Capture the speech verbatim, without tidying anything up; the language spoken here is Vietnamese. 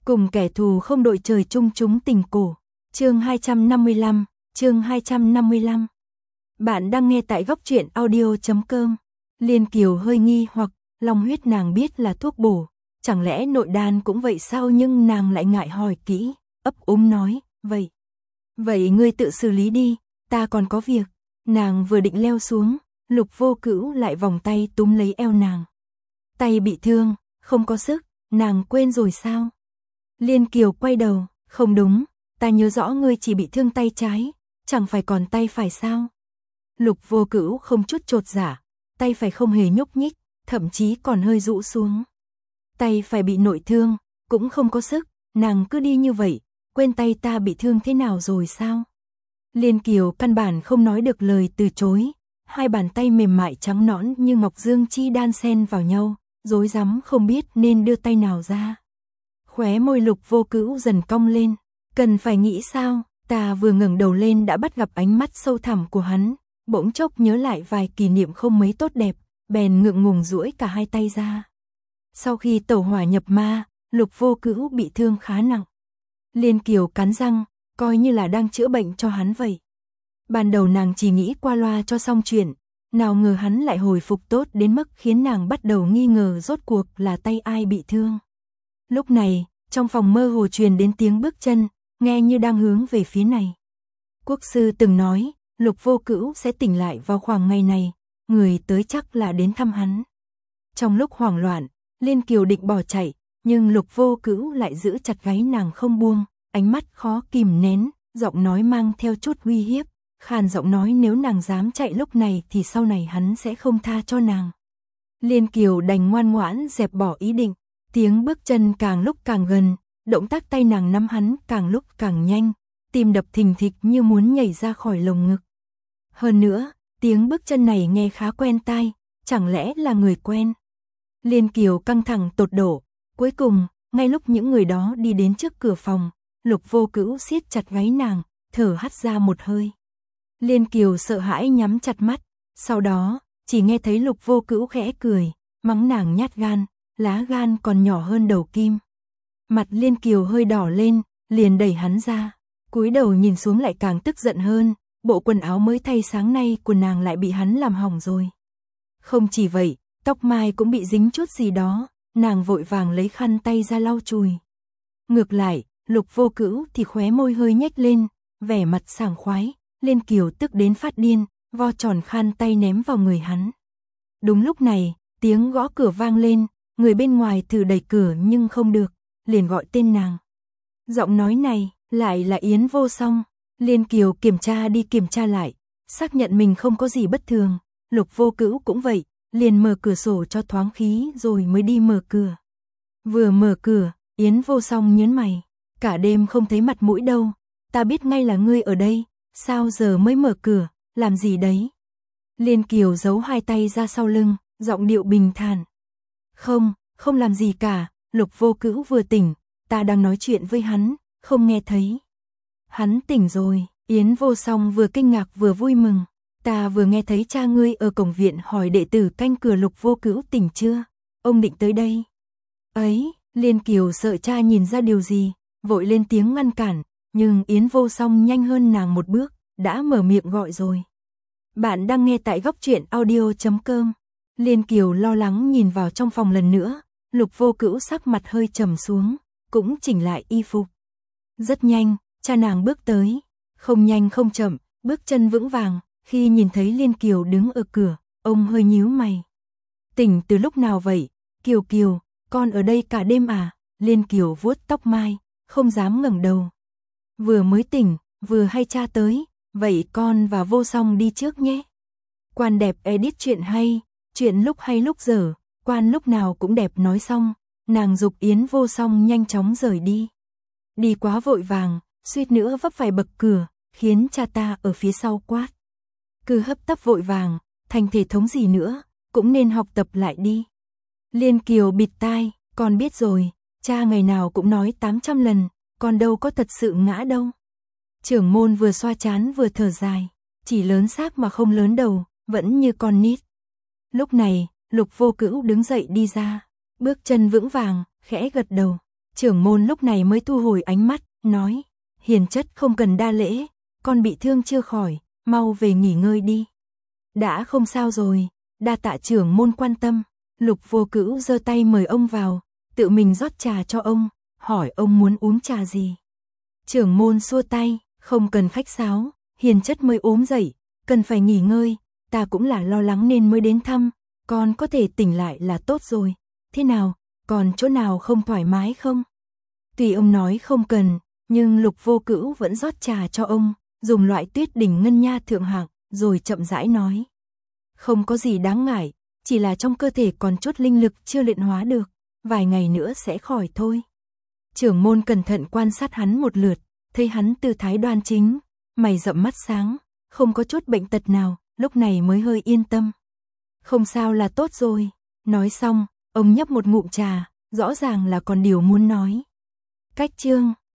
Cùng kẻ thù không đội trời chung chúng tình cổ. Chương hai trăm năm mươi lăm, chương hai trăm năm mươi lăm. Bạn đang nghe tại góc truyện audio chấm com. Liên Kiều hơi nghi hoặc, long huyết nàng biết là thuốc bổ, chẳng lẽ nội đan cũng vậy sao, nhưng nàng lại ngại hỏi kỹ, ấp úng nói, vậy. Vậy ngươi tự xử lý đi, ta còn có việc. Nàng vừa định leo xuống, Lục Vô Cữu lại vòng tay túm lấy eo nàng. Tay bị thương, không có sức, nàng quên rồi sao? Liên Kiều quay đầu, không đúng, ta nhớ rõ ngươi chỉ bị thương tay trái, chẳng phải còn tay phải sao? Lục Vô Cữu không chút chột dạ, tay phải không hề nhúc nhích, thậm chí còn hơi rũ xuống. Tay phải bị nội thương, cũng không có sức, nàng cứ đi như vậy, quên tay ta bị thương thế nào rồi sao? Liên Kiều căn bản không nói được lời từ chối, hai bàn tay mềm mại trắng nõn như ngọc dương chi đan xen vào nhau, rối rắm không biết nên đưa tay nào ra. Khóe môi Lục Vô Cữu dần cong lên, cần phải nghĩ sao? Ta vừa ngẩng đầu lên đã bắt gặp ánh mắt sâu thẳm của hắn, bỗng chốc nhớ lại vài kỷ niệm không mấy tốt đẹp, bèn ngượng ngùng duỗi cả hai tay ra. Sau khi tẩu hỏa nhập ma, Lục Vô Cữu bị thương khá nặng. Liên Kiều cắn răng, coi như là đang chữa bệnh cho hắn vậy. Ban đầu nàng chỉ nghĩ qua loa cho xong chuyện, nào ngờ hắn lại hồi phục tốt đến mức khiến nàng bắt đầu nghi ngờ rốt cuộc là tay ai bị thương. Lúc này, trong phòng mơ hồ truyền đến tiếng bước chân, nghe như đang hướng về phía này. Quốc sư từng nói, Lục Vô Cữu sẽ tỉnh lại vào khoảng ngày này, người tới chắc là đến thăm hắn. Trong lúc hoảng loạn, Liên Kiều định bỏ chạy, nhưng Lục Vô Cữu lại giữ chặt gáy nàng không buông, ánh mắt khó kìm nén, giọng nói mang theo chút uy hiếp, khàn giọng nói nếu nàng dám chạy lúc này thì sau này hắn sẽ không tha cho nàng. Liên Kiều đành ngoan ngoãn dẹp bỏ ý định, tiếng bước chân càng lúc càng gần, động tác tay nàng nắm hắn càng lúc càng nhanh, tim đập thình thịch như muốn nhảy ra khỏi lồng ngực. Hơn nữa, tiếng bước chân này nghe khá quen tai, chẳng lẽ là người quen? Liên Kiều căng thẳng tột độ, cuối cùng, ngay lúc những người đó đi đến trước cửa phòng, Lục Vô Cữu siết chặt gáy nàng, thở hắt ra một hơi. Liên Kiều sợ hãi nhắm chặt mắt, sau đó, chỉ nghe thấy Lục Vô Cữu khẽ cười, mắng nàng nhát gan, lá gan còn nhỏ hơn đầu kim. Mặt Liên Kiều hơi đỏ lên, liền đẩy hắn ra, cúi đầu nhìn xuống lại càng tức giận hơn, bộ quần áo mới thay sáng nay của nàng lại bị hắn làm hỏng rồi. Không chỉ vậy, tóc mai cũng bị dính chút gì đó, nàng vội vàng lấy khăn tay ra lau chùi. Ngược lại, Lục Vô Cữu thì khóe môi hơi nhếch lên, vẻ mặt sảng khoái, Liên Kiều tức đến phát điên, vo tròn khăn tay ném vào người hắn. Đúng lúc này, tiếng gõ cửa vang lên, người bên ngoài thử đẩy cửa nhưng không được, liền gọi tên nàng. Giọng nói này, lại là Yến Vô Song. Liên Kiều kiểm tra đi kiểm tra lại, xác nhận mình không có gì bất thường, Lục Vô Cữu cũng vậy, liền mở cửa sổ cho thoáng khí rồi mới đi mở cửa. Vừa mở cửa, Yến Vô Song nhớn mày, cả đêm không thấy mặt mũi đâu, ta biết ngay là ngươi ở đây, sao giờ mới mở cửa, làm gì đấy? Liên Kiều giấu hai tay ra sau lưng, giọng điệu bình thản. Không, không làm gì cả, Lục Vô Cữu vừa tỉnh, ta đang nói chuyện với hắn, không nghe thấy. Hắn tỉnh rồi, Yến Vô Song vừa kinh ngạc vừa vui mừng, ta vừa nghe thấy cha ngươi ở cổng viện hỏi đệ tử canh cửa Lục Vô Cữu tỉnh chưa, ông định tới đây. Ấy, Liên Kiều sợ cha nhìn ra điều gì, vội lên tiếng ngăn cản, nhưng Yến Vô Song nhanh hơn nàng một bước, đã mở miệng gọi rồi. Bạn đang nghe tại góc truyện audio chấm com. Liên Kiều lo lắng nhìn vào trong phòng lần nữa, Lục Vô Cữu sắc mặt hơi trầm xuống, cũng chỉnh lại y phục. Rất nhanh, cha nàng bước tới, không nhanh không chậm, bước chân vững vàng, khi nhìn thấy Liên Kiều đứng ở cửa, ông hơi nhíu mày. Tỉnh từ lúc nào vậy? Kiều Kiều, con ở đây cả đêm à? Liên Kiều vuốt tóc mai, không dám ngẩng đầu. Vừa mới tỉnh, vừa hay cha tới, vậy con và Vô Song đi trước nhé. Quan đẹp edit chuyện hay, chuyện lúc hay lúc dở, quan lúc nào cũng đẹp nói xong, nàng giục Yến Vô Song nhanh chóng rời đi. Đi quá vội vàng, suýt nữa vấp phải bậc cửa, khiến cha ta ở phía sau quát. Cứ hấp tấp vội vàng, thành thể thống gì nữa, cũng nên học tập lại đi. Liên Kiều bịt tai, con biết rồi, cha ngày nào cũng nói tám trăm lần, con đâu có thật sự ngã đâu. Trưởng môn vừa xoa trán vừa thở dài, chỉ lớn xác mà không lớn đầu, vẫn như con nít. Lúc này, Lục Vô Cữu đứng dậy đi ra, bước chân vững vàng, khẽ gật đầu. Trưởng môn lúc này mới thu hồi ánh mắt, nói, hiền chất không cần đa lễ, con bị thương chưa khỏi, mau về nghỉ ngơi đi. Đã không sao rồi, đa tạ trưởng môn quan tâm. Lục Vô Cữu giơ tay mời ông vào, tự mình rót trà cho ông, hỏi ông muốn uống trà gì. Trưởng môn xua tay, không cần khách sáo, hiền chất mới ốm dậy, cần phải nghỉ ngơi, ta cũng là lo lắng nên mới đến thăm, con có thể tỉnh lại là tốt rồi. Thế nào, còn chỗ nào không thoải mái không? Tuy ông nói không cần, nhưng Lục Vô Cữu vẫn rót trà cho ông, dùng loại Tuyết Đỉnh ngân nha thượng hạng, rồi chậm rãi nói. Không có gì đáng ngại, chỉ là trong cơ thể còn chút linh lực chưa luyện hóa được, vài ngày nữa sẽ khỏi thôi. Trưởng môn cẩn thận quan sát hắn một lượt, thấy hắn tư thái đoan chính, mày rậm mắt sáng, không có chút bệnh tật nào, lúc này mới hơi yên tâm. Không sao là tốt rồi. Nói xong, ông nhấp một ngụm trà, rõ ràng là còn điều muốn nói. Cách chương